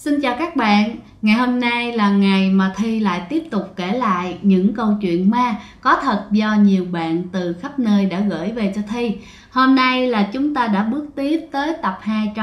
Xin chào các bạn, ngày hôm nay là ngày mà Thi lại tiếp tục kể lại những câu chuyện ma có thật do nhiều bạn từ khắp nơi đã gửi về cho Thi. Hôm nay là chúng ta đã bước tiếp tới tập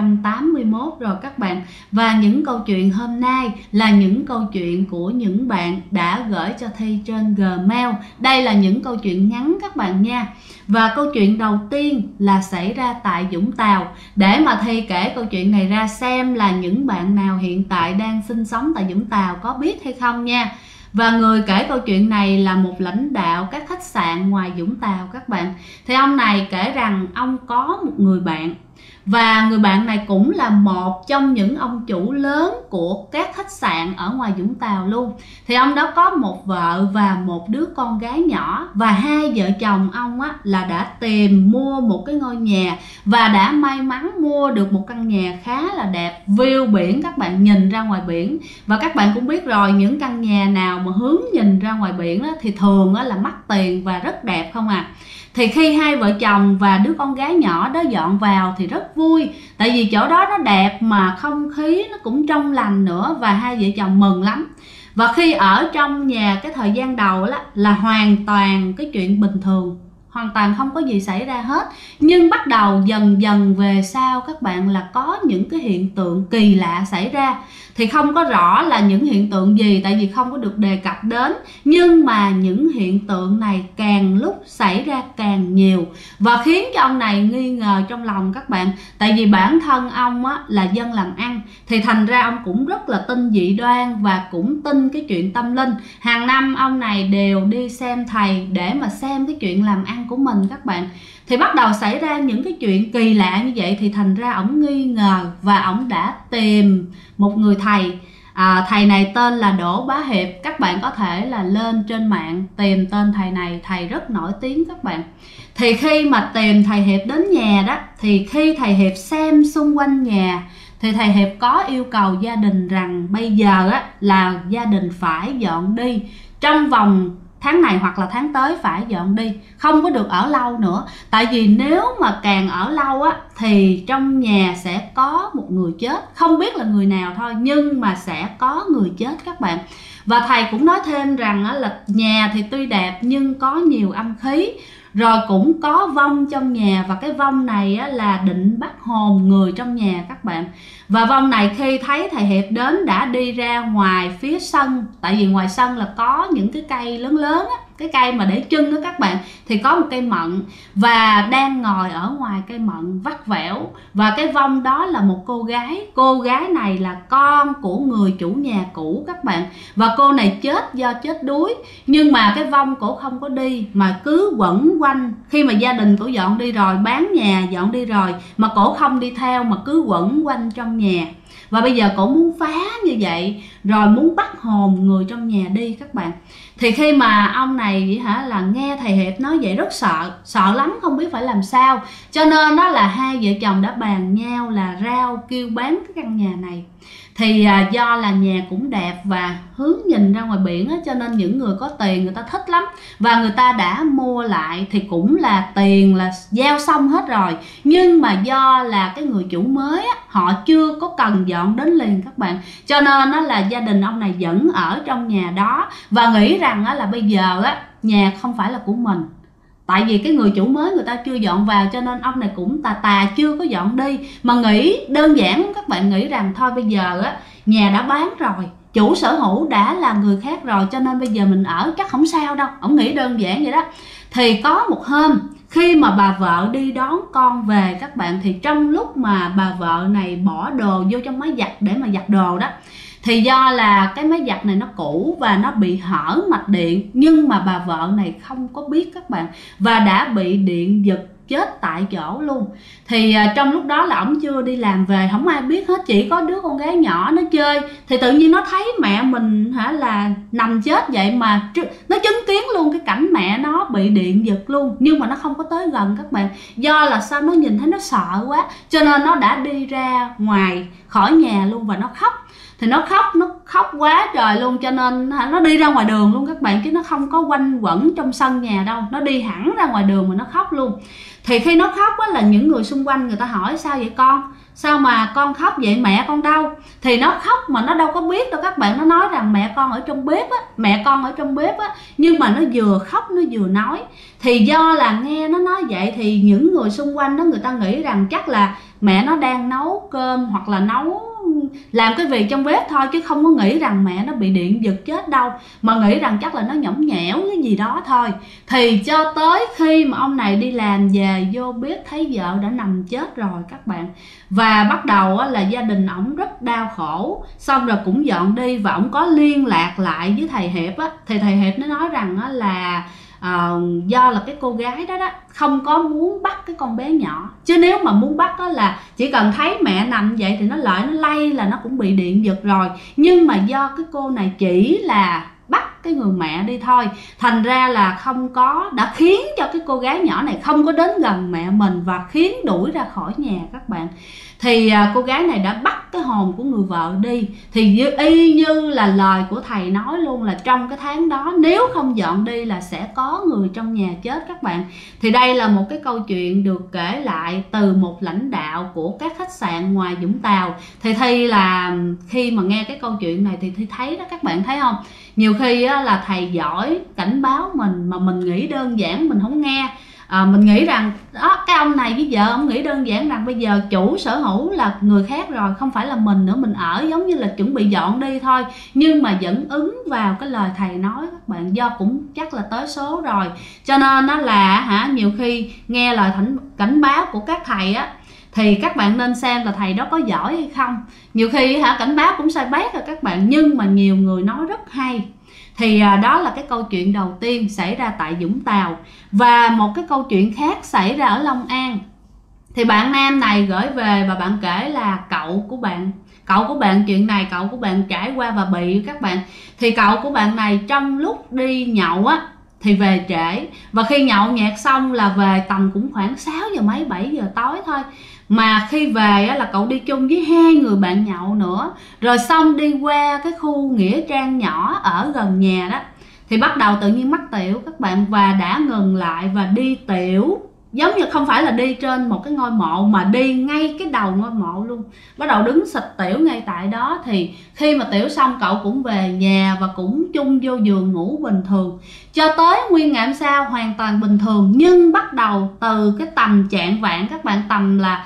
281 rồi các bạn. Và những câu chuyện hôm nay là những câu chuyện của những bạn đã gửi cho Thi trên Gmail. Đây là những câu chuyện ngắn các bạn nha. Và câu chuyện đầu tiên là xảy ra tại Vũng Tàu. Để mà Thi kể câu chuyện này ra xem là những bạn nào hiện tại đang sinh sống tại Vũng Tàu có biết hay không nha. Và người kể câu chuyện này là một lãnh đạo các khách sạn ngoài Vũng Tàu các bạn. Thì ông này kể rằng ông có một người bạn, và người bạn này cũng là một trong những ông chủ lớn của các khách sạn ở ngoài Vũng Tàu luôn. Thì ông đó có một vợ và một đứa con gái nhỏ. Và hai vợ chồng ông á là đã tìm mua một cái ngôi nhà và đã may mắn mua được một căn nhà khá là đẹp, view biển, các bạn nhìn ra ngoài biển. Và các bạn cũng biết rồi, những căn nhà nào mà hướng nhìn ra ngoài biển đó, thì thường á là mắc tiền và rất đẹp không à. Thì khi hai vợ chồng và đứa con gái nhỏ đó dọn vào thì rất vui, tại vì chỗ đó nó đẹp mà không khí nó cũng trong lành nữa, và hai vợ chồng mừng lắm. Và khi ở trong nhà cái thời gian đầu đó, là hoàn toàn cái chuyện bình thường, hoàn toàn không có gì xảy ra hết. Nhưng bắt đầu dần dần về sau các bạn là có những cái hiện tượng kỳ lạ xảy ra. Thì không có rõ là những hiện tượng gì, tại vì không có được đề cập đến. Nhưng mà những hiện tượng này càng lúc xảy ra càng nhiều, và khiến cho ông này nghi ngờ trong lòng các bạn. Tại vì bản thân ông á, là dân làm ăn, thì thành ra ông cũng rất là tin dị đoan và cũng tin cái chuyện tâm linh. Hàng năm ông này đều đi xem thầy để mà xem cái chuyện làm ăn của mình các bạn. Thì bắt đầu xảy ra những cái chuyện kỳ lạ như vậy, thì thành ra ổng nghi ngờ và ổng đã tìm một người thầy. Thầy này tên là Đỗ Bá Hiệp. Các bạn có thể là lên trên mạng tìm tên thầy này, thầy rất nổi tiếng các bạn. Thì khi mà tìm thầy Hiệp đến nhà đó, thì khi thầy Hiệp xem xung quanh nhà, thì thầy Hiệp có yêu cầu gia đình rằng bây giờ á, là gia đình phải dọn đi trong vòng tháng này hoặc là tháng tới, phải dọn đi, không có được ở lâu nữa. Tại vì nếu mà càng ở lâu á, thì trong nhà sẽ có một người chết, không biết là người nào thôi, nhưng mà sẽ có người chết các bạn. Và thầy cũng nói thêm rằng á, là nhà thì tuy đẹp nhưng có nhiều âm khí, rồi cũng có vong trong nhà, và cái vong này á, là định bắt hồn người trong nhà các bạn. Và vong này khi thấy thầy Hiệp đến đã đi ra ngoài phía sân, tại vì ngoài sân là có những cái cây lớn lớn á, cái cây mà để chân đó các bạn, thì có một cây mận và đang ngồi ở ngoài cây mận vắt vẻo. Và cái vong đó là một cô gái này là con của người chủ nhà cũ các bạn. Và cô này chết do chết đuối, nhưng mà cái vong cổ không có đi mà cứ quẩn quanh. Khi mà gia đình cổ dọn đi rồi, bán nhà dọn đi rồi, mà cổ không đi theo mà cứ quẩn quanh trong nhà. Và bây giờ cổ muốn phá như vậy, rồi muốn bắt hồn người trong nhà đi các bạn. Thì khi mà ông này là nghe thầy Hiệp nói vậy rất sợ lắm, không biết phải làm sao. Cho nên đó là hai vợ chồng đã bàn nhau là rao kêu bán cái căn nhà này. Thì do là nhà cũng đẹp và hướng nhìn ra ngoài biển á, cho nên những người có tiền người ta thích lắm. Và người ta đã mua lại, thì cũng là tiền là giao xong hết rồi. Nhưng mà do là cái người chủ mới á, họ chưa có cần dọn đến liền các bạn. Cho nên là gia đình ông này vẫn ở trong nhà đó, và nghĩ rằng là bây giờ á, nhà không phải là của mình. Tại vì cái người chủ mới người ta chưa dọn vào, cho nên ông này cũng tà chưa có dọn đi. Mà nghĩ đơn giản, các bạn nghĩ rằng thôi bây giờ á, nhà đã bán rồi, chủ sở hữu đã là người khác rồi, cho nên bây giờ mình ở chắc không sao đâu. Ông nghĩ đơn giản vậy đó. Thì có một hôm khi mà bà vợ đi đón con về các bạn, thì trong lúc mà bà vợ này bỏ đồ vô trong máy giặt để mà giặt đồ đó, thì do là cái máy giặt này nó cũ và nó bị hở mạch điện, nhưng mà bà vợ này không có biết các bạn, và đã bị điện giật chết tại chỗ luôn. Thì trong lúc đó là ổng chưa đi làm về, không ai biết hết, chỉ có đứa con gái nhỏ nó chơi. Thì tự nhiên nó thấy mẹ mình là nằm chết vậy, mà nó chứng kiến luôn cái cảnh mẹ nó bị điện giật luôn. Nhưng mà nó không có tới gần các bạn, do là sao nó nhìn thấy nó sợ quá, cho nên nó đã đi ra ngoài khỏi nhà luôn và nó khóc. Thì nó khóc quá trời luôn, cho nên nó đi ra ngoài đường luôn các bạn, chứ nó không có quanh quẩn trong sân nhà đâu. Nó đi hẳn ra ngoài đường mà nó khóc luôn. Thì khi nó khóc á, là những người xung quanh người ta hỏi sao vậy con? sao mà con khóc vậy, mẹ con đâu? Thì nó khóc mà nó đâu có biết đâu các bạn. Nó nói rằng mẹ con ở trong bếp á, mẹ con ở trong bếp á. Nhưng mà nó vừa khóc nó vừa nói. Thì do là nghe nó nói vậy thì những người xung quanh đó, người ta nghĩ rằng chắc là mẹ nó đang nấu cơm hoặc là làm cái việc trong bếp thôi, chứ không có nghĩ rằng mẹ nó bị điện giật chết đâu, mà nghĩ rằng chắc là nó nhõng nhẽo cái gì đó thôi. Thì cho tới khi mà ông này đi làm về vô bếp thấy vợ đã nằm chết rồi các bạn, và bắt đầu là gia đình ổng rất đau khổ. Xong rồi cũng dọn đi, và ổng có liên lạc lại với thầy Hiệp á, thì thầy Hiệp nó nói rằng là do là cái cô gái đó không có muốn bắt cái con bé nhỏ, chứ nếu mà muốn bắt đó là chỉ cần thấy mẹ nằm vậy thì nó lại nó lay là nó cũng bị điện giật rồi. Nhưng mà do cái cô này chỉ là bắt cái người mẹ đi thôi, thành ra là đã khiến cho cái cô gái nhỏ này không có đến gần mẹ mình và khiến đuổi ra khỏi nhà các bạn. Thì cô gái này đã bắt cái hồn của người vợ đi. Thì y như là lời của thầy nói luôn, là trong cái tháng đó nếu không dọn đi là sẽ có người trong nhà chết các bạn. Thì đây là một cái câu chuyện được kể lại từ một lãnh đạo của các khách sạn ngoài Vũng Tàu. Thì Thi là khi mà nghe cái câu chuyện này thì Thi thấy đó, các bạn thấy không, nhiều khi là thầy giỏi cảnh báo mình mà mình nghĩ đơn giản mình không nghe. Mình nghĩ rằng đó, cái ông này với vợ ông nghĩ đơn giản rằng bây giờ chủ sở hữu là người khác rồi, không phải là mình nữa, mình ở giống như là chuẩn bị dọn đi thôi. Nhưng mà vẫn ứng vào cái lời thầy nói các bạn, do cũng chắc là tới số rồi, cho nên nó là nhiều khi nghe lời cảnh báo của các thầy á, thì các bạn nên xem là thầy đó có giỏi hay không. Nhiều khi cảnh báo cũng sai bét rồi các bạn, nhưng mà nhiều người nói rất hay. Thì đó là cái câu chuyện đầu tiên xảy ra tại Vũng Tàu. Và một cái câu chuyện khác xảy ra ở Long An. Thì bạn nam này gửi về và bạn kể là cậu của bạn chuyện này cậu của bạn trải qua và bị các bạn. Thì cậu của bạn này trong lúc đi nhậu á thì về trễ, và khi nhậu nhẹt xong là về tầm cũng khoảng 6 giờ mấy 7 giờ tối thôi. Mà khi về á, là cậu đi chung với 2 người bạn nhậu nữa, rồi xong đi qua cái khu nghĩa trang nhỏ ở gần nhà đó, thì bắt đầu tự nhiên mắc tiểu các bạn, và đã ngừng lại và đi tiểu, giống như không phải là đi trên một cái ngôi mộ mà đi ngay cái đầu ngôi mộ luôn, bắt đầu đứng xịt tiểu ngay tại đó. Thì khi mà tiểu xong cậu cũng về nhà và cũng chung vô giường ngủ bình thường, cho tới nguyên ngày hôm sau hoàn toàn bình thường. Nhưng bắt đầu từ cái tầm chạng vạng các bạn, tầm là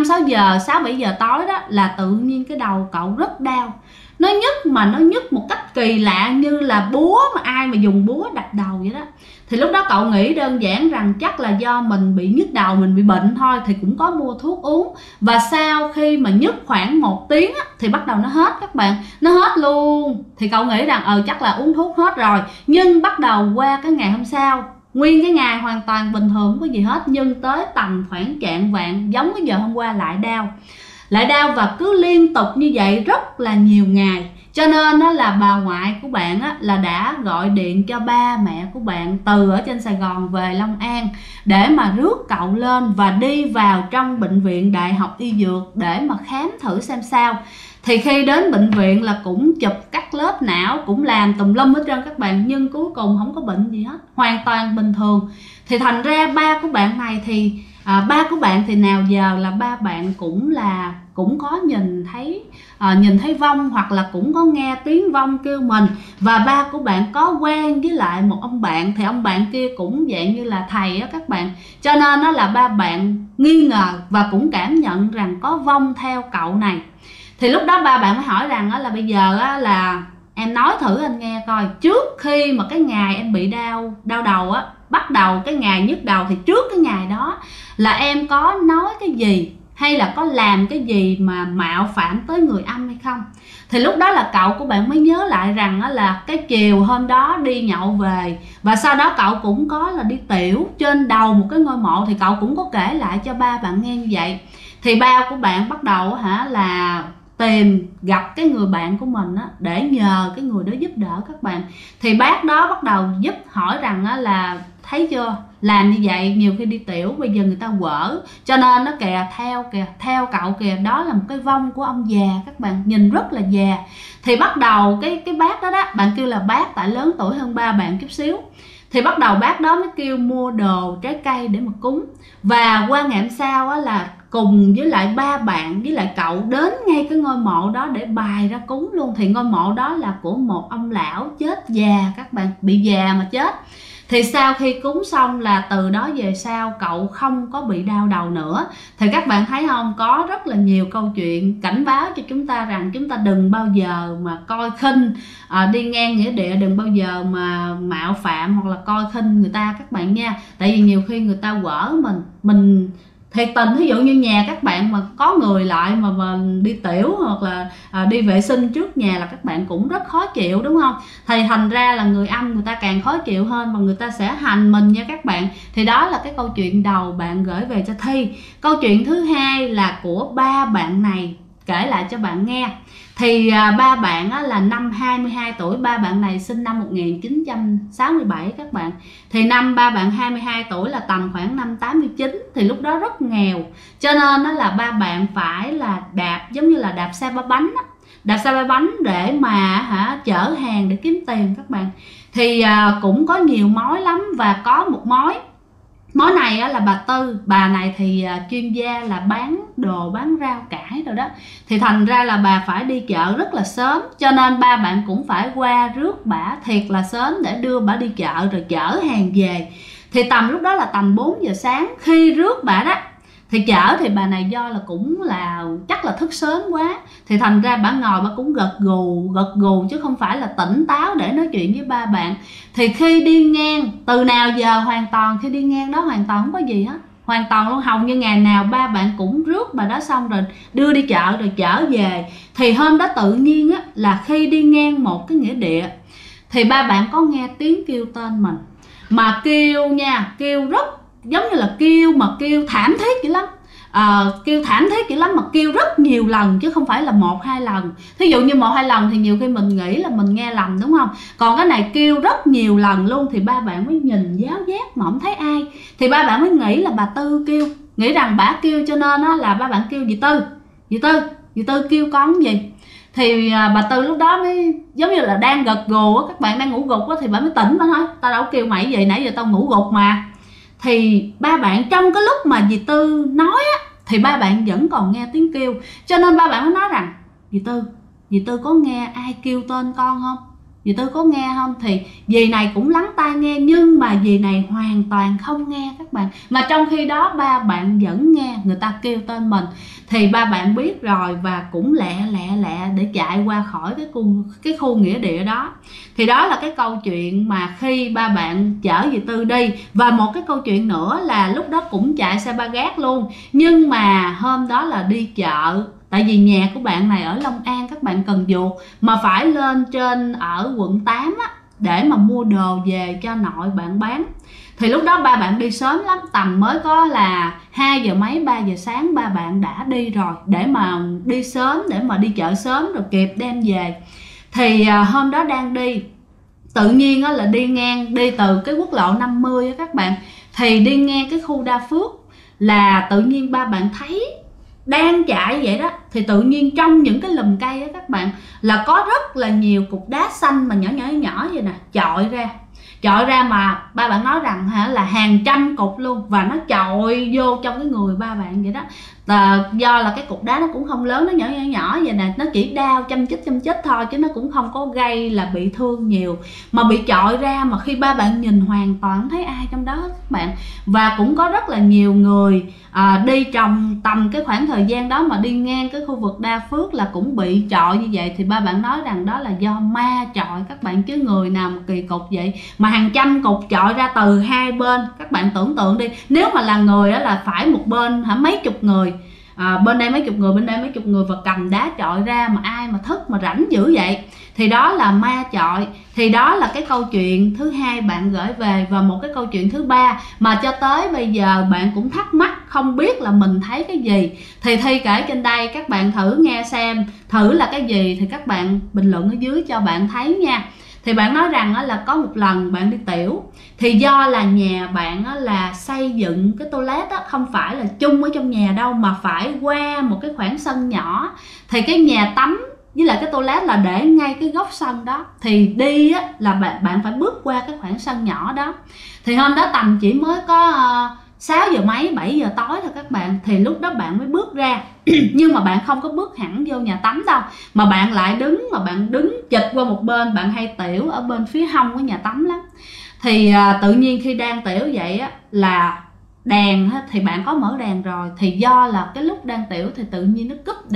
6-7 giờ tối đó, là tự nhiên cái đầu cậu rất đau. Nó nhức mà nó nhức một cách kỳ lạ, như là búa mà ai mà dùng búa đập đầu vậy đó. Thì lúc đó cậu nghĩ đơn giản rằng chắc là do mình bị nhức đầu, mình bị bệnh thôi, thì cũng có mua thuốc uống. Và sau khi mà nhức khoảng 1 tiếng á, thì bắt đầu nó hết các bạn, nó hết luôn. Thì cậu nghĩ rằng chắc là uống thuốc hết rồi. Nhưng bắt đầu qua cái ngày hôm sau, nguyên cái ngày hoàn toàn bình thường, không có gì hết, nhưng tới tầm khoảng chạng vạng giống cái giờ hôm qua lại đau, và cứ liên tục như vậy rất là nhiều ngày. Cho nên đó là bà ngoại của bạn á, là đã gọi điện cho ba mẹ của bạn từ ở trên Sài Gòn về Long An để mà rước cậu lên và đi vào trong bệnh viện Đại học Y Dược để mà khám thử xem sao. Thì khi đến bệnh viện là cũng chụp cắt lớp não, cũng làm tùm lum hết trơn các bạn, nhưng cuối cùng không có bệnh gì hết, hoàn toàn bình thường. Thì thành ra ba của bạn này thì nào giờ là ba bạn cũng có nhìn thấy vong, hoặc là cũng có nghe tiếng vong kêu mình. Và ba của bạn có quen với lại một ông bạn, thì ông bạn kia cũng dạng như là thầy á các bạn, cho nên nó là ba bạn nghi ngờ và cũng cảm nhận rằng có vong theo cậu này. Thì lúc đó ba bạn mới hỏi rằng là bây giờ là em nói thử anh nghe coi, trước khi mà cái ngày em bị đau đầu á, bắt đầu cái ngày nhức đầu, thì trước cái ngày đó là em có nói cái gì hay là có làm cái gì mà mạo phạm tới người âm hay không. Thì lúc đó là cậu của bạn mới nhớ lại rằng là cái chiều hôm đó đi nhậu về, và sau đó cậu cũng có là đi tiểu trên đầu một cái ngôi mộ, thì cậu cũng có kể lại cho ba bạn nghe như vậy. Thì ba của bạn bắt đầu là tìm gặp cái người bạn của mình để nhờ cái người đó giúp đỡ các bạn. Thì bác đó bắt đầu giúp, hỏi rằng là thấy chưa, làm như vậy nhiều khi đi tiểu bây giờ người ta quở, cho nên nó theo cậu kìa, đó là một cái vong của ông già các bạn, nhìn rất là già. Thì bắt đầu cái bác đó bạn kêu là bác tại lớn tuổi hơn ba bạn chút xíu. Thì bắt đầu bác đó mới kêu mua đồ trái cây để mà cúng. Và qua ngày hôm sau là cùng với lại ba bạn với lại cậu đến ngay cái ngôi mộ đó để bài ra cúng luôn. Thì ngôi mộ đó là của một ông lão chết già các bạn, bị già mà chết. Thì sau khi cúng xong là từ đó về sau cậu không có bị đau đầu nữa. Thì các bạn thấy không, có rất là nhiều câu chuyện cảnh báo cho chúng ta rằng chúng ta đừng bao giờ mà coi khinh, đi ngang nghĩa địa đừng bao giờ mà mạo phạm hoặc là coi khinh người ta các bạn nha. Tại vì nhiều khi người ta quở mình thiệt tình, ví dụ như nhà các bạn mà có người lại mà đi tiểu hoặc là đi vệ sinh trước nhà là các bạn cũng rất khó chịu, đúng không? Thì thành ra là người âm người ta càng khó chịu hơn và người ta sẽ hành mình nha các bạn. Thì đó là cái câu chuyện đầu bạn gửi về cho Thi. Câu chuyện thứ hai là của ba bạn này kể lại cho bạn nghe. Thì ba bạn là năm 22 tuổi, ba bạn này sinh năm 1967 các bạn. Thì năm ba bạn 22 tuổi là tầm khoảng năm 89, thì lúc đó rất nghèo. Cho nên đó là ba bạn phải là đạp, giống như là đạp xe ba bánh đó. Đạp xe ba bánh để mà chở hàng để kiếm tiền các bạn. Thì cũng có nhiều mối lắm, và có một mối này là bà Tư. Bà này thì chuyên gia là bán đồ, bán rau cải rồi đó. Thì thành ra là bà phải đi chợ rất là sớm, cho nên ba bạn cũng phải qua rước bả thiệt là sớm để đưa bả đi chợ rồi chở hàng về. Thì tầm lúc đó là tầm 4 giờ sáng khi rước bả đó, thì chở thì bà này do là cũng là chắc là thức sớm quá, thì thành ra bà ngồi bà cũng gật gù chứ không phải là tỉnh táo để nói chuyện với ba bạn. Thì khi đi ngang từ nào giờ hoàn toàn, khi đi ngang đó hoàn toàn không có gì hết, hoàn toàn luôn, hầu như ngày nào ba bạn cũng rước bà đó xong rồi đưa đi chợ rồi chở về. Thì hôm đó tự nhiên là khi đi ngang một cái nghĩa địa thì ba bạn có nghe tiếng kêu tên mình, mà kêu nha, kêu rất giống như là kêu thảm thiết dữ lắm. Kêu thảm thiết dữ lắm, mà kêu rất nhiều lần chứ không phải là 1-2 lần. Thí dụ như 1-2 lần thì nhiều khi mình nghĩ là mình nghe lầm, đúng không? Còn cái này kêu rất nhiều lần luôn. Thì ba bạn mới nhìn giáo giác mà không thấy ai, thì ba bạn mới nghĩ là bà Tư kêu, nghĩ rằng bả kêu, cho nên là ba bạn kêu dì Tư kêu con gì. Thì bà Tư lúc đó mới giống như là đang gật gù các bạn, đang ngủ gục thì bà mới tỉnh, bà nói tao đâu kêu mày vậy, nãy giờ tao ngủ gục mà. Thì ba bạn trong cái lúc mà dì Tư nói thì ba bạn vẫn còn nghe tiếng kêu, cho nên ba bạn mới nói rằng dì Tư có nghe ai kêu tên con không, dì Tư có nghe không. Thì dì này cũng lắng tai nghe, nhưng mà dì này hoàn toàn không nghe các bạn, mà trong khi đó ba bạn vẫn nghe người ta kêu tên mình. Thì ba bạn biết rồi và cũng lẹ để chạy qua khỏi cái khu nghĩa địa đó. Thì đó là cái câu chuyện mà khi ba bạn chở dì Tư đi. Và một cái câu chuyện nữa là lúc đó cũng chạy xe ba gác luôn, nhưng mà hôm đó là đi chợ. Tại vì nhà của bạn này ở Long An các bạn, Cần Duộc, mà phải lên trên ở quận 8 để mà mua đồ về cho nội bạn bán. Thì lúc đó ba bạn đi sớm lắm, tầm mới có là 2 giờ mấy 3 giờ sáng ba bạn đã đi rồi, để mà đi sớm, để mà đi chợ sớm rồi kịp đem về. Thì hôm đó đang đi, tự nhiên là đi từ cái quốc lộ 50 các bạn, thì đi ngang cái khu Đa Phước, là tự nhiên ba bạn thấy đang chạy vậy đó, thì tự nhiên trong những cái lùm cây đó các bạn, là có rất là nhiều cục đá xanh mà nhỏ vậy nè, chọi ra mà ba bạn nói rằng là hàng trăm cục luôn, và nó chọi vô trong cái người ba bạn vậy đó. Do là cái cục đá nó cũng không lớn, nó nhỏ vậy nè, nó chỉ đau châm chích thôi, chứ nó cũng không có gây là bị thương nhiều, mà bị chọi ra mà khi ba bạn nhìn hoàn toàn không thấy ai trong đó hết các bạn. Và cũng có rất là nhiều người đi trong tầm cái khoảng thời gian đó mà đi ngang cái khu vực Đa Phước là cũng bị chọi như vậy. Thì ba bạn nói rằng đó là do ma chọi các bạn, chứ người nào mà kỳ cục vậy mà hàng trăm cục chọi ra từ hai bên. Các bạn tưởng tượng đi, nếu mà là người đó là phải một bên mấy chục người, bên đây mấy chục người, bên đây mấy chục người, và cầm đá chọi ra, mà ai mà thức mà rảnh dữ vậy. Thì đó là ma chọi. Thì đó là cái câu chuyện thứ hai bạn gửi về. Và một cái câu chuyện thứ ba mà cho tới bây giờ bạn cũng thắc mắc không biết là mình thấy cái gì, thì Thi kể trên đây, các bạn thử nghe xem thử là cái gì, thì các bạn bình luận ở dưới cho bạn thấy nha. Thì bạn nói rằng là có một lần bạn đi tiểu, thì do là nhà bạn là xây dựng cái toilet không phải là chung ở trong nhà đâu, mà phải qua một cái khoảng sân nhỏ. Thì cái nhà tắm với lại cái toilet là để ngay cái góc sân đó, thì đi là bạn phải bước qua cái khoảng sân nhỏ đó. Thì hôm đó tầm chỉ mới có 6 giờ mấy 7 giờ tối thôi các bạn, thì lúc đó bạn mới bước ra. Nhưng mà bạn không có bước hẳn vô nhà tắm đâu, mà bạn lại đứng chịch qua một bên, bạn hay tiểu ở bên phía hông của nhà tắm lắm. Thì tự nhiên khi đang tiểu vậy á, là đèn thì bạn có mở đèn rồi, thì do là cái lúc đang tiểu thì tự nhiên nó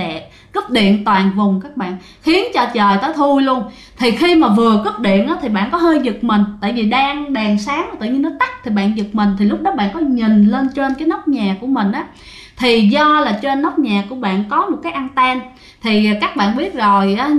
cúp điện toàn vùng các bạn, khiến cho trời tối thui luôn. Thì khi mà vừa cúp điện á, thì bạn có hơi giật mình, tại vì đang đèn sáng tự nhiên nó tắt thì bạn giật mình. Thì lúc đó bạn có nhìn lên trên cái nóc nhà của mình á, thì do là trên nóc nhà của bạn có một cái anten. Thì các bạn biết rồi á,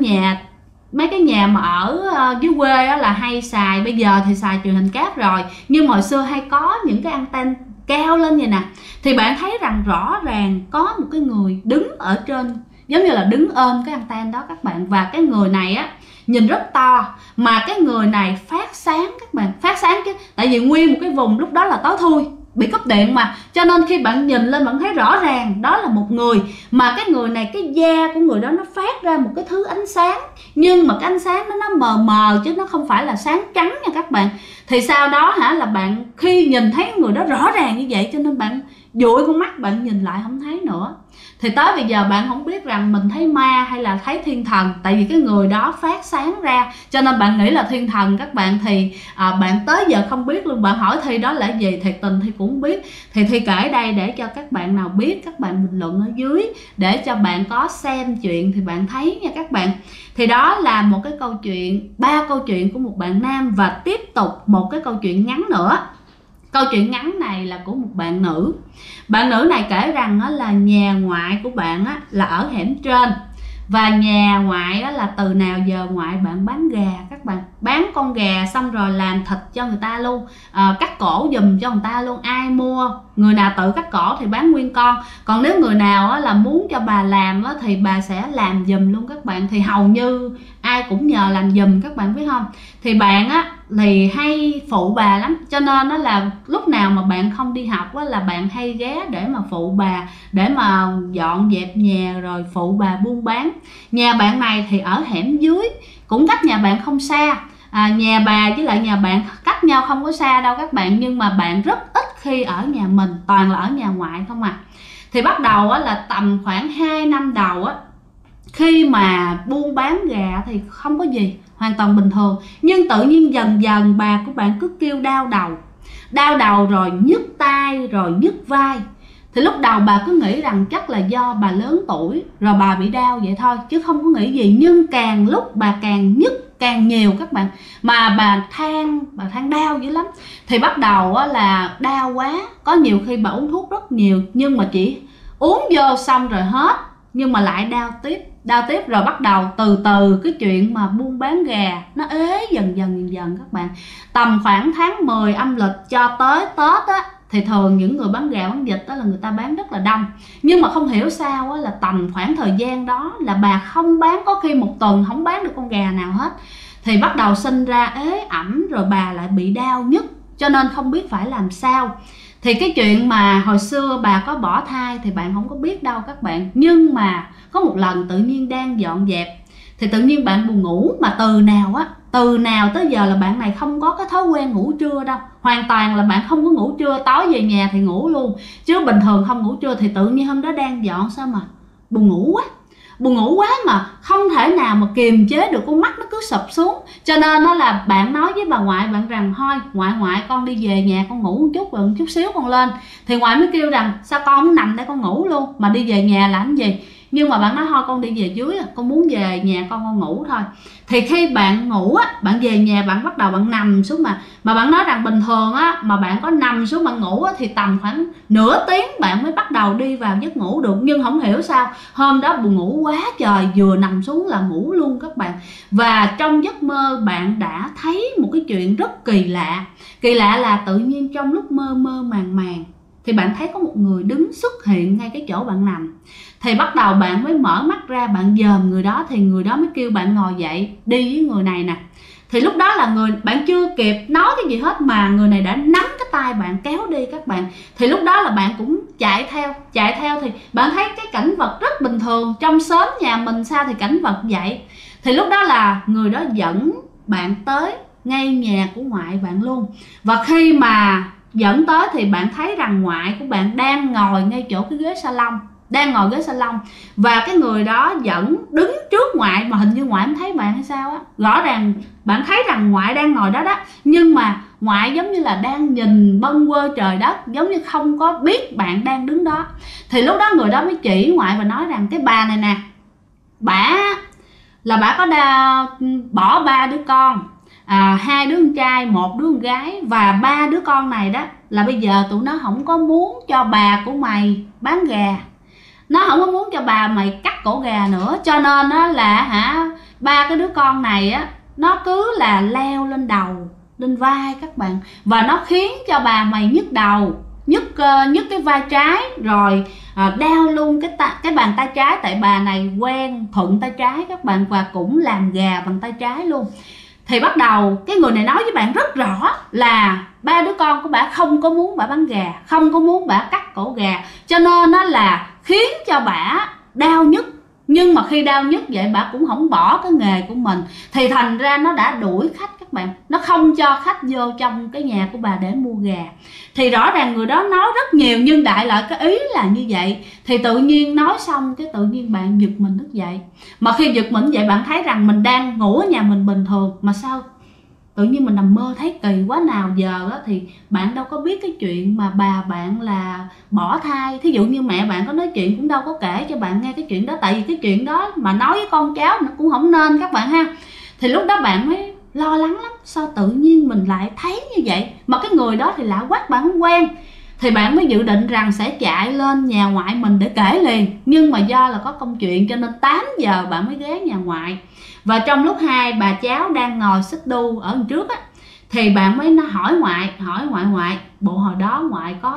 mấy cái nhà mà ở dưới quê á là hay xài, bây giờ thì xài truyền hình cáp rồi, nhưng mà hồi xưa hay có những cái anten cao lên vậy nè. Thì bạn thấy rằng rõ ràng có một cái người đứng ở trên, giống như là đứng ôm cái anten đó các bạn. Và cái người này á nhìn rất to, mà cái người này phát sáng các bạn, phát sáng chứ, tại vì nguyên một cái vùng lúc đó là tối thui, bị cúp điện mà, cho nên khi bạn nhìn lên bạn thấy rõ ràng đó là một người. Mà cái người này, cái da của người đó nó phát ra một cái thứ ánh sáng, nhưng mà cái ánh sáng đó nó mờ mờ chứ nó không phải là sáng trắng nha các bạn. Thì sau đó là bạn khi nhìn thấy người đó rõ ràng như vậy, cho nên bạn dụi con mắt bạn nhìn lại không thấy nữa. Thì tới bây giờ bạn không biết rằng mình thấy ma hay là thấy thiên thần, tại vì cái người đó phát sáng ra, cho nên bạn nghĩ là thiên thần các bạn. Thì bạn tới giờ không biết luôn. Bạn hỏi Thi đó là gì, thiệt tình Thi cũng không biết. Thì Thi kể đây để cho các bạn nào biết, các bạn bình luận ở dưới để cho bạn có xem chuyện thì bạn thấy nha các bạn. Thì đó là một cái câu chuyện, 3 câu chuyện của một bạn nam. Và tiếp tục một cái câu chuyện ngắn nữa. Câu chuyện ngắn này là của một bạn nữ. Bạn nữ này kể rằng là nhà ngoại của bạn là ở hẻm trên. Và nhà ngoại là từ nào giờ ngoại bạn bán gà các bạn. Bán con gà xong rồi làm thịt cho người ta luôn, cắt cổ giùm cho người ta luôn. Ai mua, người nào tự cắt cổ thì bán nguyên con. Còn nếu người nào là muốn cho bà làm thì bà sẽ làm giùm luôn các bạn. Thì hầu như ai cũng nhờ làm giùm các bạn biết không. Thì bạn thì hay phụ bà lắm, cho nên là lúc nào mà bạn không đi học là bạn hay ghé để mà phụ bà, để mà dọn dẹp nhà rồi phụ bà buôn bán. Nhà bạn này thì ở hẻm dưới, cũng cách nhà bạn không xa. Nhà bà với lại nhà bạn cách nhau không có xa đâu các bạn, nhưng mà bạn rất ít khi ở nhà mình, toàn là ở nhà ngoại không à. Thì bắt đầu là tầm khoảng 2 năm đầu khi mà buôn bán gà thì không có gì, hoàn toàn bình thường. Nhưng tự nhiên dần dần bà của bạn cứ kêu đau đầu rồi nhức tai rồi nhức vai. Thì lúc đầu bà cứ nghĩ rằng chắc là do bà lớn tuổi rồi bà bị đau vậy thôi, chứ không có nghĩ gì. Nhưng càng lúc bà càng nhức càng nhiều các bạn, mà bà than đau dữ lắm. Thì bắt đầu là đau quá, có nhiều khi bà uống thuốc rất nhiều, nhưng mà chỉ uống vô xong rồi hết, nhưng mà lại đau tiếp. Rồi bắt đầu từ từ cái chuyện mà buôn bán gà nó ế dần dần các bạn. Tầm khoảng tháng 10 âm lịch cho tới Tết thì thường những người bán gà bán vịt là người ta bán rất là đông. Nhưng mà không hiểu sao là tầm khoảng thời gian đó là bà không bán, có khi một tuần không bán được con gà nào hết. Thì bắt đầu sinh ra ế ẩm, rồi bà lại bị đau nhức, cho nên không biết phải làm sao. Thì cái chuyện mà hồi xưa bà có bỏ thai thì bạn không có biết đâu các bạn. Nhưng mà có một lần tự nhiên đang dọn dẹp thì tự nhiên bạn buồn ngủ. Mà từ nào tới giờ là bạn này không có cái thói quen ngủ trưa đâu. Hoàn toàn là bạn không có ngủ trưa, tối về nhà thì ngủ luôn, chứ bình thường không ngủ trưa. Thì tự nhiên hôm đó đang dọn sao mà buồn ngủ quá mà không thể nào mà kiềm chế được, con mắt nó cứ sụp xuống. Cho nên là bạn nói với bà ngoại bạn rằng thôi ngoại con đi về nhà con ngủ một chút, rồi một chút xíu con lên. Thì ngoại mới kêu rằng sao con không nằm đây con ngủ luôn mà đi về nhà làm gì. Nhưng mà bạn nói thôi con đi về dưới, con muốn về nhà con ngủ thôi. Thì khi bạn ngủ bạn về nhà bạn bắt đầu bạn nằm xuống, mà bạn nói rằng bình thường mà bạn có nằm xuống bạn ngủ thì tầm khoảng nửa tiếng bạn mới bắt đầu đi vào giấc ngủ được. Nhưng không hiểu sao hôm đó buồn ngủ quá trời, vừa nằm xuống là ngủ luôn các bạn. Và trong giấc mơ bạn đã thấy một cái chuyện rất kỳ lạ là tự nhiên trong lúc mơ màng thì bạn thấy có một người đứng xuất hiện ngay cái chỗ bạn nằm. Thì bắt đầu bạn mới mở mắt ra, bạn dòm người đó, thì người đó mới kêu bạn ngồi dậy đi với người này nè. Thì lúc đó là bạn chưa kịp nói cái gì hết mà người này đã nắm cái tay bạn kéo đi các bạn. Thì lúc đó là bạn cũng chạy theo thì bạn thấy cái cảnh vật rất bình thường, trong xóm nhà mình sao thì cảnh vật vậy. Thì lúc đó là người đó dẫn bạn tới ngay nhà của ngoại bạn luôn. Và khi mà dẫn tới thì bạn thấy rằng ngoại của bạn đang ngồi ngay chỗ cái ghế salon, đang ngồi ghế salon, và cái người đó vẫn đứng trước ngoại, mà hình như ngoại không thấy bạn hay sao á. Rõ ràng bạn thấy rằng ngoại đang ngồi đó đó, nhưng mà ngoại giống như là đang nhìn bâng quơ trời đất, giống như không có biết bạn đang đứng đó. Thì lúc đó người đó mới chỉ ngoại và nói rằng cái bà này nè, bà có bỏ 3 đứa con, 2 đứa con trai, 1 đứa con gái, và 3 đứa con này đó là bây giờ tụi nó không có muốn cho bà của mày bán gà, nó không có muốn cho bà mày cắt cổ gà nữa, cho nên đó là 3 cái đứa con này á, nó cứ là leo lên đầu, lên vai các bạn, và nó khiến cho bà mày nhức đầu, nhức cái vai trái, rồi đau luôn cái bàn tay trái, tại bà này quen thuận tay trái các bạn, và cũng làm gà bằng tay trái luôn. Thì bắt đầu cái người này nói với bạn rất rõ là 3 đứa con của bà không có muốn bà bán gà, không có muốn bà cắt cổ gà, cho nên nó là khiến cho bà đau nhức. Nhưng mà khi đau nhức vậy bà cũng không bỏ cái nghề của mình, thì thành ra nó đã đuổi khách các bạn, nó không cho khách vô trong cái nhà của bà để mua gà. Thì rõ ràng người đó nói rất nhiều, nhưng đại lại cái ý là như vậy. Thì tự nhiên nói xong cái tự nhiên bạn giật mình thức dậy. Mà khi giật mình vậy bạn thấy rằng mình đang ngủ ở nhà mình bình thường, mà sao tự nhiên mình nằm mơ thấy kỳ quá. Nào giờ đó thì bạn đâu có biết cái chuyện mà bà bạn là bỏ thai. Thí dụ như mẹ bạn có nói chuyện cũng đâu có kể cho bạn nghe cái chuyện đó, tại vì cái chuyện đó mà nói với con cháu nó cũng không nên các bạn ha. Thì lúc đó bạn mới lo lắng lắm, sao tự nhiên mình lại thấy như vậy, mà cái người đó thì lạ quắc, bạn không quen. Thì bạn mới dự định rằng sẽ chạy lên nhà ngoại mình để kể liền, nhưng mà do là có công chuyện cho nên 8 giờ bạn mới ghé nhà ngoại. Và trong lúc hai bà cháu đang ngồi xích đu ở đằng trước á, thì bạn mới hỏi ngoại bộ hồi đó ngoại có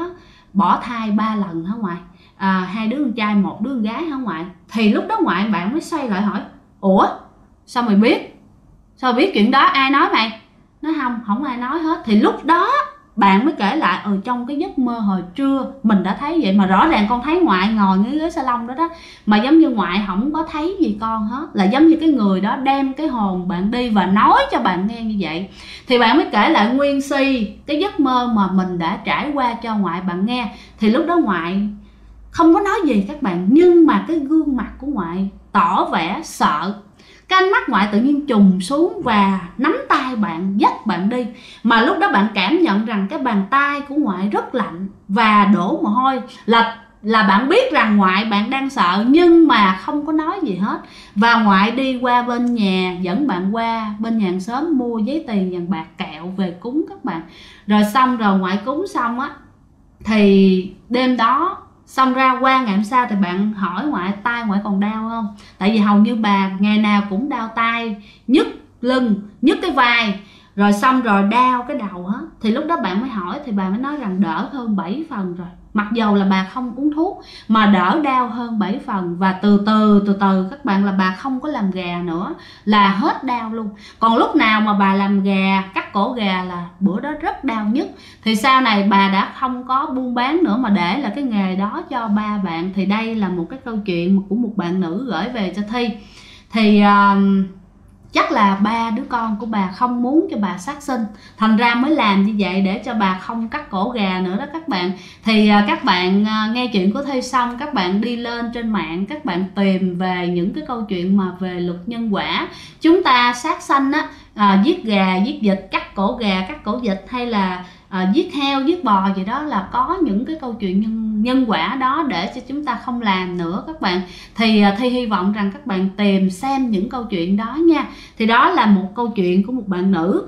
bỏ thai 3 lần hả ngoại, 2 đứa con trai 1 đứa con gái hả ngoại. Thì lúc đó ngoại bạn mới xoay lại hỏi, ủa sao mày biết chuyện đó, ai nói mày? Nói không ai nói hết. Thì lúc đó bạn mới kể lại, trong cái giấc mơ hồi trưa mình đã thấy vậy, mà rõ ràng con thấy ngoại ngồi ngay ghế salon đó đó, mà giống như ngoại không có thấy gì con hết, là giống như cái người đó đem cái hồn bạn đi và nói cho bạn nghe như vậy. Thì bạn mới kể lại nguyên si cái giấc mơ mà mình đã trải qua cho ngoại bạn nghe. Thì lúc đó ngoại không có nói gì các bạn, nhưng mà cái gương mặt của ngoại tỏ vẻ sợ. Cái ánh mắt ngoại tự nhiên trùng xuống và nắm tay bạn, dắt bạn đi. Mà lúc đó bạn cảm nhận rằng cái bàn tay của ngoại rất lạnh và đổ mồ hôi, là bạn biết rằng ngoại bạn đang sợ, nhưng mà không có nói gì hết. Và ngoại đi qua bên nhà, dẫn bạn qua bên nhà hàng xóm mua giấy tiền vàng bạc kẹo về cúng các bạn. Rồi xong rồi ngoại cúng xong á, thì đêm đó xong ra qua ngày hôm sau thì bạn hỏi ngoại tay ngoại còn đau không, tại vì hầu như bà ngày nào cũng đau tay, nhức lưng, nhức cái vai, rồi xong rồi đau cái đầu hết. Thì lúc đó bạn mới hỏi, thì bà mới nói rằng đỡ hơn 7 phần rồi, mặc dầu là bà không uống thuốc mà đỡ đau hơn 7 phần. Và từ từ các bạn là bà không có làm gà nữa là hết đau luôn. Còn lúc nào mà bà làm gà, cắt cổ gà là bữa đó rất đau nhức. Thì sau này bà đã không có buôn bán nữa mà để là cái nghề đó cho ba bạn. Thì đây là một cái câu chuyện của một bạn nữ gửi về cho Thi. Thì chắc là 3 đứa con của bà không muốn cho bà sát sinh, thành ra mới làm như vậy để cho bà không cắt cổ gà nữa đó các bạn. Thì các bạn nghe chuyện của Thi xong, các bạn đi lên trên mạng, các bạn tìm về những cái câu chuyện mà về luật nhân quả. Chúng ta sát sanh á, giết gà, giết vịt, cắt cổ gà, cắt cổ vịt, hay là giết heo, giết bò gì đó, là có những cái câu chuyện nhân quả đó để cho chúng ta không làm nữa các bạn. Thì Thi hy vọng rằng các bạn tìm xem những câu chuyện đó nha. Thì đó là một câu chuyện của một bạn nữ.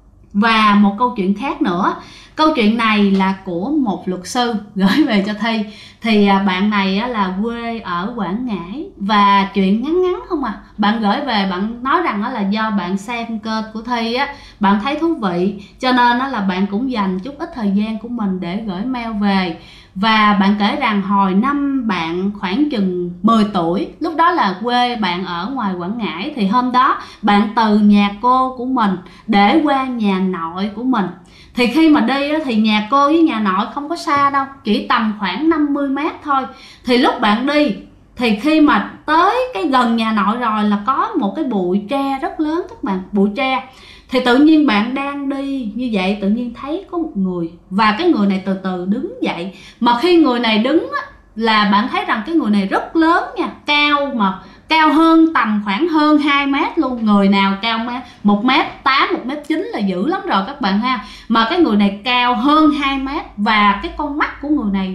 Và một câu chuyện khác nữa, câu chuyện này là của một luật sư gửi về cho Thi. Thì bạn này là quê ở Quảng Ngãi, và chuyện ngắn ngắn không à. Bạn gửi về, bạn nói rằng là do bạn xem kênh của Thi á, bạn thấy thú vị, cho nên là bạn cũng dành chút ít thời gian của mình để gửi mail về. Và bạn kể rằng hồi năm bạn khoảng chừng 10 tuổi, lúc đó là quê bạn ở ngoài Quảng Ngãi. Thì hôm đó bạn từ nhà cô của mình để qua nhà nội của mình. Thì khi mà đi thì nhà cô với nhà nội không có xa đâu, chỉ tầm khoảng 50 mét thôi. Thì lúc bạn đi Thì khi mà tới cái gần nhà nội rồi là có một cái bụi tre rất lớn các bạn, bụi tre. Thì tự nhiên bạn đang đi như vậy, tự nhiên thấy có một người, và cái người này từ từ đứng dậy. Mà khi người này đứng á, là bạn thấy rằng cái người này rất lớn nha, cao, mà cao hơn tầm khoảng hơn 2 mét luôn. Người nào cao 1m8, 1m9 là dữ lắm rồi các bạn ha. Mà cái người này cao hơn 2 mét, và cái con mắt của người này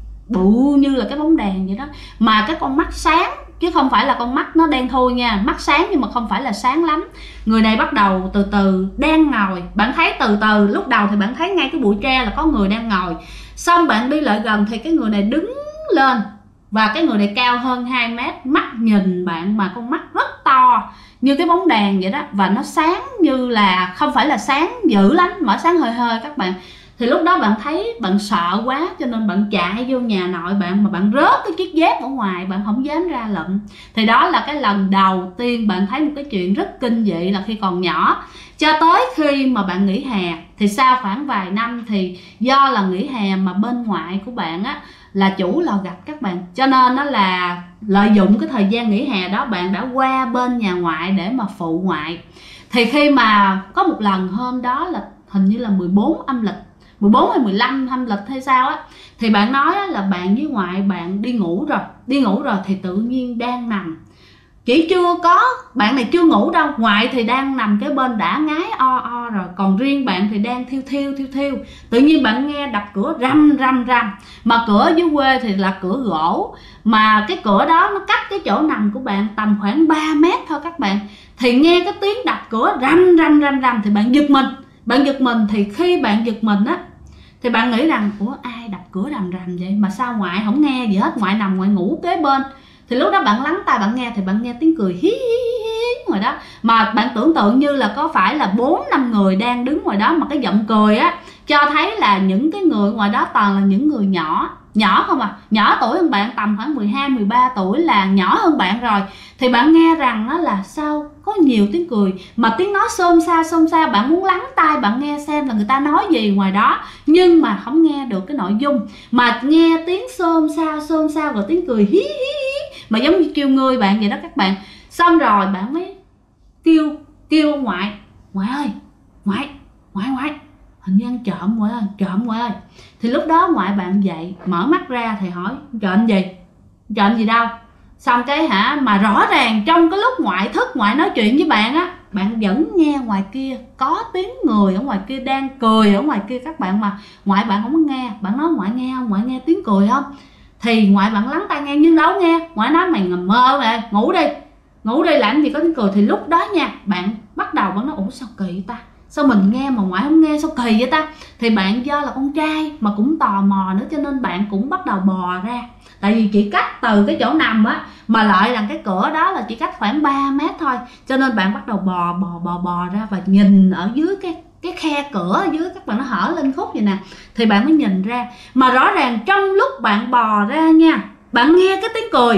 bự như là cái bóng đèn vậy đó. Mà cái con mắt sáng, chứ không phải là con mắt nó đen thui nha, mắt sáng nhưng mà không phải là sáng lắm. Người này bắt đầu từ từ đang ngồi, bạn thấy từ từ, lúc đầu thì bạn thấy ngay cái bụi tre là có người đang ngồi. Xong bạn đi lại gần thì cái người này đứng lên, và cái người này cao hơn 2 mét, mắt nhìn bạn mà con mắt rất to như cái bóng đèn vậy đó. Và nó sáng như là, không phải là sáng dữ lắm mà sáng hơi hơi các bạn. Thì lúc đó bạn thấy bạn sợ quá, cho nên bạn chạy vô nhà nội bạn, mà bạn rớt cái chiếc dép ở ngoài, bạn không dám ra lụm. Thì đó là cái lần đầu tiên bạn thấy một cái chuyện rất kinh dị là khi còn nhỏ. Cho tới khi mà bạn nghỉ hè, thì sau khoảng vài năm thì do là nghỉ hè mà bên ngoại của bạn á là chủ lò gạch các bạn, cho nên nó là lợi dụng cái thời gian nghỉ hè đó, bạn đã qua bên nhà ngoại để mà phụ ngoại. Thì khi mà có một lần hôm đó là hình như là 14 âm lịch, 14 hay 15 âm lịch hay sao á, thì bạn nói là bạn với ngoại bạn đi ngủ rồi thì tự nhiên đang nằm, chỉ chưa có, bạn này chưa ngủ đâu, ngoại thì đang nằm cái bên đã ngái o o rồi, còn riêng bạn thì đang thiêu. Tự nhiên bạn nghe đập cửa rầm rầm, mà cửa dưới quê thì là cửa gỗ, mà cái cửa đó nó cách cái chỗ nằm của bạn tầm khoảng 3 mét thôi các bạn. Thì nghe cái tiếng đập cửa rầm thì bạn giật mình. Thì khi bạn giật mình á, thì bạn nghĩ rằng ủa ai đập cửa rầm vậy, mà sao ngoại không nghe gì hết, ngoại nằm ngoại ngủ kế bên. Thì lúc đó bạn lắng tai bạn nghe, thì bạn nghe tiếng cười hí ngoài đó. Mà bạn tưởng tượng như là có phải là 4-5 người đang đứng ngoài đó, mà cái giọng cười á cho thấy là những cái người ngoài đó toàn là những người nhỏ không à, nhỏ tuổi hơn bạn, tầm khoảng 12-13 tuổi là nhỏ hơn bạn rồi. Thì bạn nghe rằng đó là sao có nhiều tiếng cười, mà tiếng nói xôn xao, bạn muốn lắng tai bạn nghe xem là người ta nói gì ngoài đó, nhưng mà không nghe được cái nội dung, mà nghe tiếng xôn xao rồi tiếng cười hí mà giống như kêu ngươi bạn vậy đó các bạn. Xong rồi bạn mới kêu ông ngoại ơi, ngoại hình như ăn trộm ngoại ơi. Thì lúc đó ngoại bạn dậy mở mắt ra thì hỏi trộm gì đâu. Xong cái mà rõ ràng trong cái lúc ngoại thức, ngoại nói chuyện với bạn á, bạn vẫn nghe ngoài kia có tiếng người ở ngoài kia đang cười ở ngoài kia các bạn, mà ngoại bạn không nghe. Bạn nói ngoại nghe không, ngoại nghe tiếng cười không? Thì ngoại bạn lắng tai nghe nhưng đâu nghe. Ngoại nói mày nằm mơ rồi, ngủ đi làm gì có tiếng cười. Thì lúc đó nha, bạn bắt đầu bạn nói ủa sao kỳ ta, sao mình nghe mà ngoại không nghe, sao kỳ vậy ta. Thì bạn do là con trai mà cũng tò mò nữa, cho nên bạn cũng bắt đầu bò ra. Tại vì chỉ cách từ cái chỗ nằm á mà lại là cái cửa đó là chỉ cách khoảng 3 mét thôi, cho nên bạn bắt đầu bò ra và nhìn ở dưới cái khe cửa ở dưới các bạn, nó hở lên khúc vậy nè. Thì bạn mới nhìn ra, mà rõ ràng trong lúc bạn bò ra nha, bạn nghe cái tiếng cười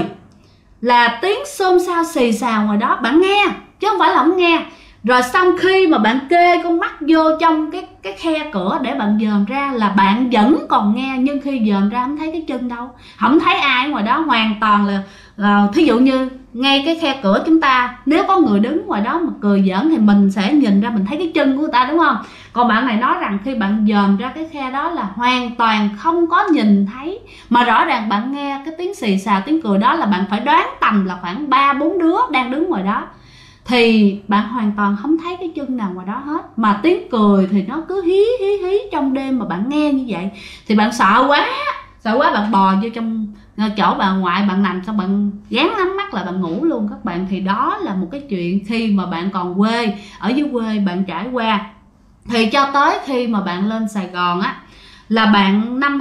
là tiếng xôn xao xì xào ngoài đó, bạn nghe chứ không phải là không nghe. Rồi xong khi mà bạn kê con mắt vô trong cái khe cửa để bạn dòm ra là bạn vẫn còn nghe, nhưng khi dòm ra không thấy cái chân đâu, không thấy ai ở ngoài đó, hoàn toàn là thí dụ như ngay cái khe cửa chúng ta, nếu có người đứng ngoài đó mà cười giỡn thì mình sẽ nhìn ra, mình thấy cái chân của người ta đúng không. Còn bạn này nói rằng khi bạn dòm ra cái khe đó là hoàn toàn không có nhìn thấy, mà rõ ràng bạn nghe cái tiếng xì xào tiếng cười đó là bạn phải đoán tầm là khoảng 3-4 đứa đang đứng ngoài đó. Thì bạn hoàn toàn không thấy cái chân nào ngoài đó hết, mà tiếng cười thì nó cứ hí trong đêm mà bạn nghe như vậy. Thì bạn sợ quá bạn bò vô trong chỗ bà ngoại bạn nằm, xong bạn dán nhắm mắt lại bạn ngủ luôn các bạn. Thì đó là một cái chuyện khi mà bạn còn quê, ở dưới quê bạn trải qua. Thì cho tới khi mà bạn lên Sài Gòn á, là bạn năm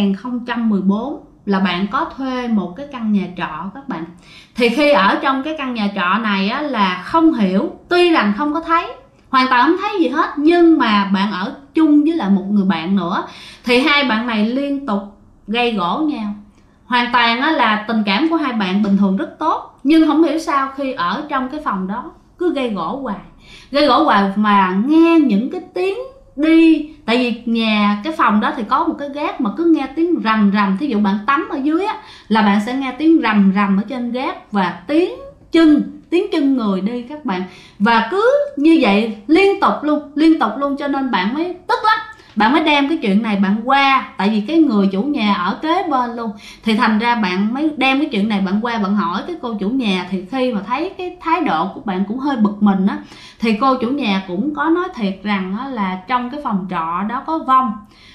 2014 là bạn có thuê một cái căn nhà trọ các bạn. Thì khi ở trong cái căn nhà trọ này á, là không hiểu, tuy rằng không có thấy, hoàn toàn không thấy gì hết, nhưng mà bạn ở chung với lại một người bạn nữa. Thì hai bạn này liên tục gây gổ nhau. Hoàn toàn á, là tình cảm của hai bạn bình thường rất tốt, nhưng không hiểu sao khi ở trong cái phòng đó cứ gây gổ hoài, mà nghe những cái tiếng đi, tại vì nhà cái phòng đó thì có một cái gác mà cứ nghe tiếng rầm rầm. Thí dụ bạn tắm ở dưới á là bạn sẽ nghe tiếng rầm rầm ở trên gác và tiếng chân người đi các bạn. Và cứ như vậy liên tục luôn, cho nên bạn mới tức lắm. Bạn mới đem cái chuyện này bạn qua, tại vì cái người chủ nhà ở kế bên luôn, thì thành ra bạn mới đem cái chuyện này bạn qua bạn hỏi cái cô chủ nhà. Thì khi mà thấy cái thái độ của bạn cũng hơi bực mình á, thì cô chủ nhà cũng có nói thiệt rằng á, là trong cái phòng trọ đó có vong.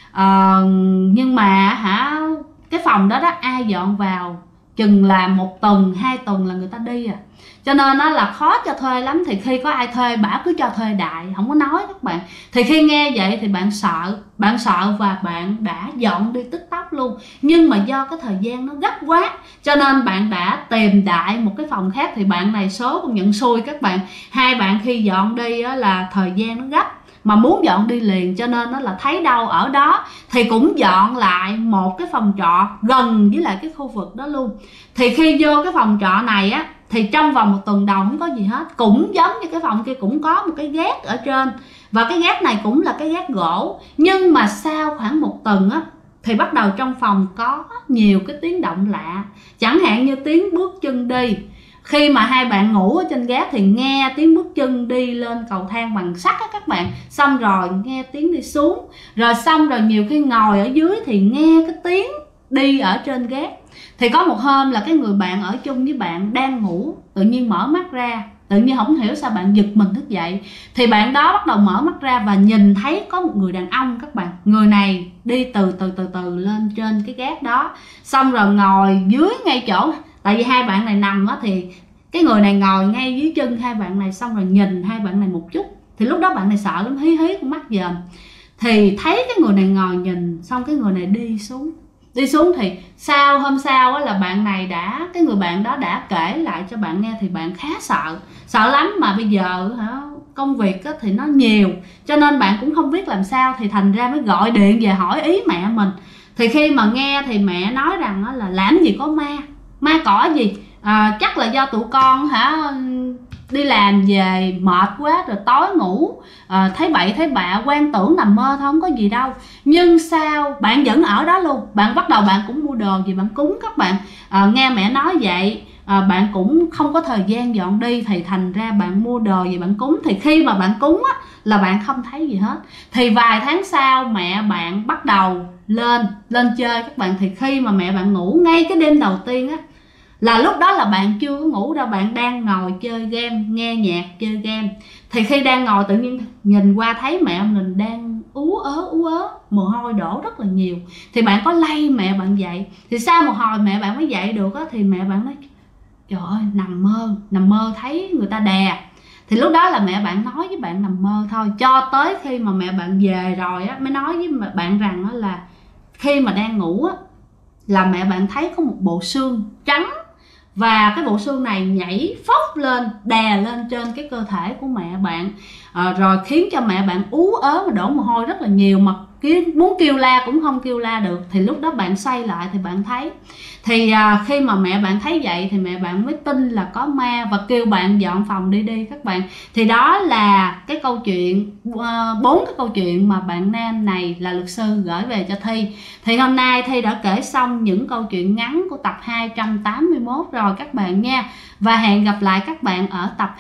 Nhưng mà cái phòng đó ai dọn vào chừng là 1 tuần 2 tuần là người ta đi à, cho nên nó là khó cho thuê lắm. Thì khi có ai thuê bả cứ cho thuê đại, không có nói các bạn. Thì khi nghe vậy thì bạn sợ và bạn đã dọn đi tức tốc luôn. Nhưng mà do cái thời gian nó gấp quá cho nên bạn đã tìm đại một cái phòng khác. Thì bạn này số cũng nhận xui các bạn, hai bạn khi dọn đi là thời gian nó gấp mà muốn dọn đi liền, cho nên nó là thấy đâu ở đó thì cũng dọn lại một cái phòng trọ gần với lại cái khu vực đó luôn. Thì khi vô cái phòng trọ này á thì trong vòng 1 tuần đầu không có gì hết, cũng giống như cái phòng kia, cũng có một cái gác ở trên, và cái gác này cũng là cái gác gỗ. Nhưng mà sau khoảng 1 tuần á thì bắt đầu trong phòng có nhiều cái tiếng động lạ, chẳng hạn như tiếng bước chân đi. Khi mà hai bạn ngủ ở trên gác thì nghe tiếng bước chân đi lên cầu thang bằng sắt á các bạn, xong rồi nghe tiếng đi xuống, rồi xong rồi nhiều khi ngồi ở dưới thì nghe cái tiếng đi ở trên gác. Thì có một hôm là cái người bạn ở chung với bạn đang ngủ, tự nhiên mở mắt ra, tự nhiên không hiểu sao bạn giật mình thức dậy. Thì bạn đó bắt đầu mở mắt ra và nhìn thấy có một người đàn ông các bạn. Người này đi từ từ lên trên cái gác đó, xong rồi ngồi dưới ngay chỗ, tại vì hai bạn này nằm á thì cái người này ngồi ngay dưới chân hai bạn này, xong rồi nhìn hai bạn này một chút. Thì lúc đó bạn này sợ lắm, hí con mắt dòm. Thì thấy cái người này ngồi nhìn, xong cái người này đi xuống thì hôm sau á là bạn này cái người bạn đó đã kể lại cho bạn nghe. Thì bạn khá sợ lắm, mà bây giờ công việc thì nó nhiều, cho nên bạn cũng không biết làm sao, thì thành ra mới gọi điện về hỏi ý mẹ mình. Thì khi mà nghe thì mẹ nói rằng là làm gì có ma cỏ gì, chắc là do tụi con đi làm về mệt quá rồi tối ngủ, thấy bậy thấy bạ, quan tưởng nằm mơ thôi, không có gì đâu. Nhưng sao bạn vẫn ở đó luôn, bạn bắt đầu bạn cũng mua đồ gì bạn cúng các bạn. Nghe mẹ nói vậy, bạn cũng không có thời gian dọn đi, thì thành ra bạn mua đồ gì bạn cúng. Thì khi mà bạn cúng á là bạn không thấy gì hết. Thì vài tháng sau mẹ bạn bắt đầu lên chơi các bạn. Thì khi mà mẹ bạn ngủ ngay cái đêm đầu tiên á, là lúc đó là bạn chưa có ngủ đâu, bạn đang ngồi chơi game, nghe nhạc, chơi game. Thì khi đang ngồi tự nhiên nhìn qua thấy mẹ mình đang ú ớ, mồ hôi đổ rất là nhiều. Thì bạn có lay mẹ bạn dậy. Thì sau một hồi mẹ bạn mới dậy được á, thì mẹ bạn nói trời ơi, nằm mơ thấy người ta đè. Thì lúc đó là mẹ bạn nói với bạn nằm mơ thôi, cho tới khi mà mẹ bạn về rồi á mới nói với bạn rằng á là khi mà đang ngủ á là mẹ bạn thấy có một bộ xương trắng, và cái bộ xương này nhảy phóc lên, đè lên trên cái cơ thể của mẹ bạn, rồi khiến cho mẹ bạn ú ớ và đổ mồ hôi rất là nhiều, mà muốn kêu la cũng không kêu la được. Thì lúc đó bạn xoay lại thì bạn thấy. Thì khi mà mẹ bạn thấy vậy thì mẹ bạn mới tin là có ma và kêu bạn dọn phòng đi các bạn. Thì đó là cái câu chuyện, 4 cái câu chuyện mà bạn nam này là luật sư gửi về cho Thi. Thì hôm nay Thi đã kể xong những câu chuyện ngắn của tập 281 rồi các bạn nha. Và hẹn gặp lại các bạn ở tập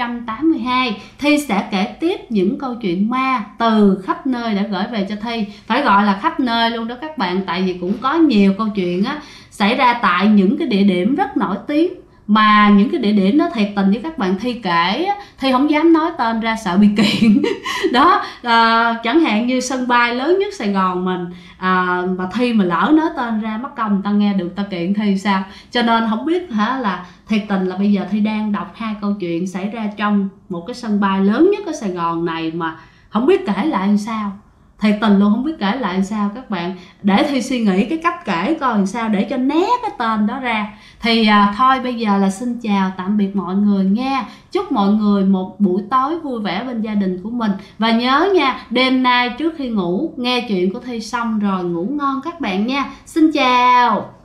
282. Thi sẽ kể tiếp những câu chuyện ma từ khắp nơi đã gửi về cho Thi. Phải gọi là khắp nơi luôn đó các bạn, tại vì cũng có nhiều câu chuyện á xảy ra tại những cái địa điểm rất nổi tiếng. Mà những cái địa điểm đó thiệt tình với các bạn, Thi kể Thi không dám nói tên ra sợ bị kiện đó. Chẳng hạn như sân bay lớn nhất Sài Gòn mình, mà Thi mà lỡ nói tên ra mất công người ta nghe được ta kiện Thi sao. Cho nên không biết là thiệt tình là bây giờ Thi đang đọc 2 câu chuyện xảy ra trong một cái sân bay lớn nhất ở Sài Gòn này mà không biết kể lại làm sao. Thiệt tình luôn không biết kể lại làm sao các bạn. Để Thi suy nghĩ cái cách kể coi làm sao để cho né cái tên đó ra. Thì thôi bây giờ là xin chào tạm biệt mọi người nha. Chúc mọi người một buổi tối vui vẻ bên gia đình của mình. Và nhớ nha, đêm nay trước khi ngủ nghe chuyện của Thi xong rồi ngủ ngon các bạn nha. Xin chào.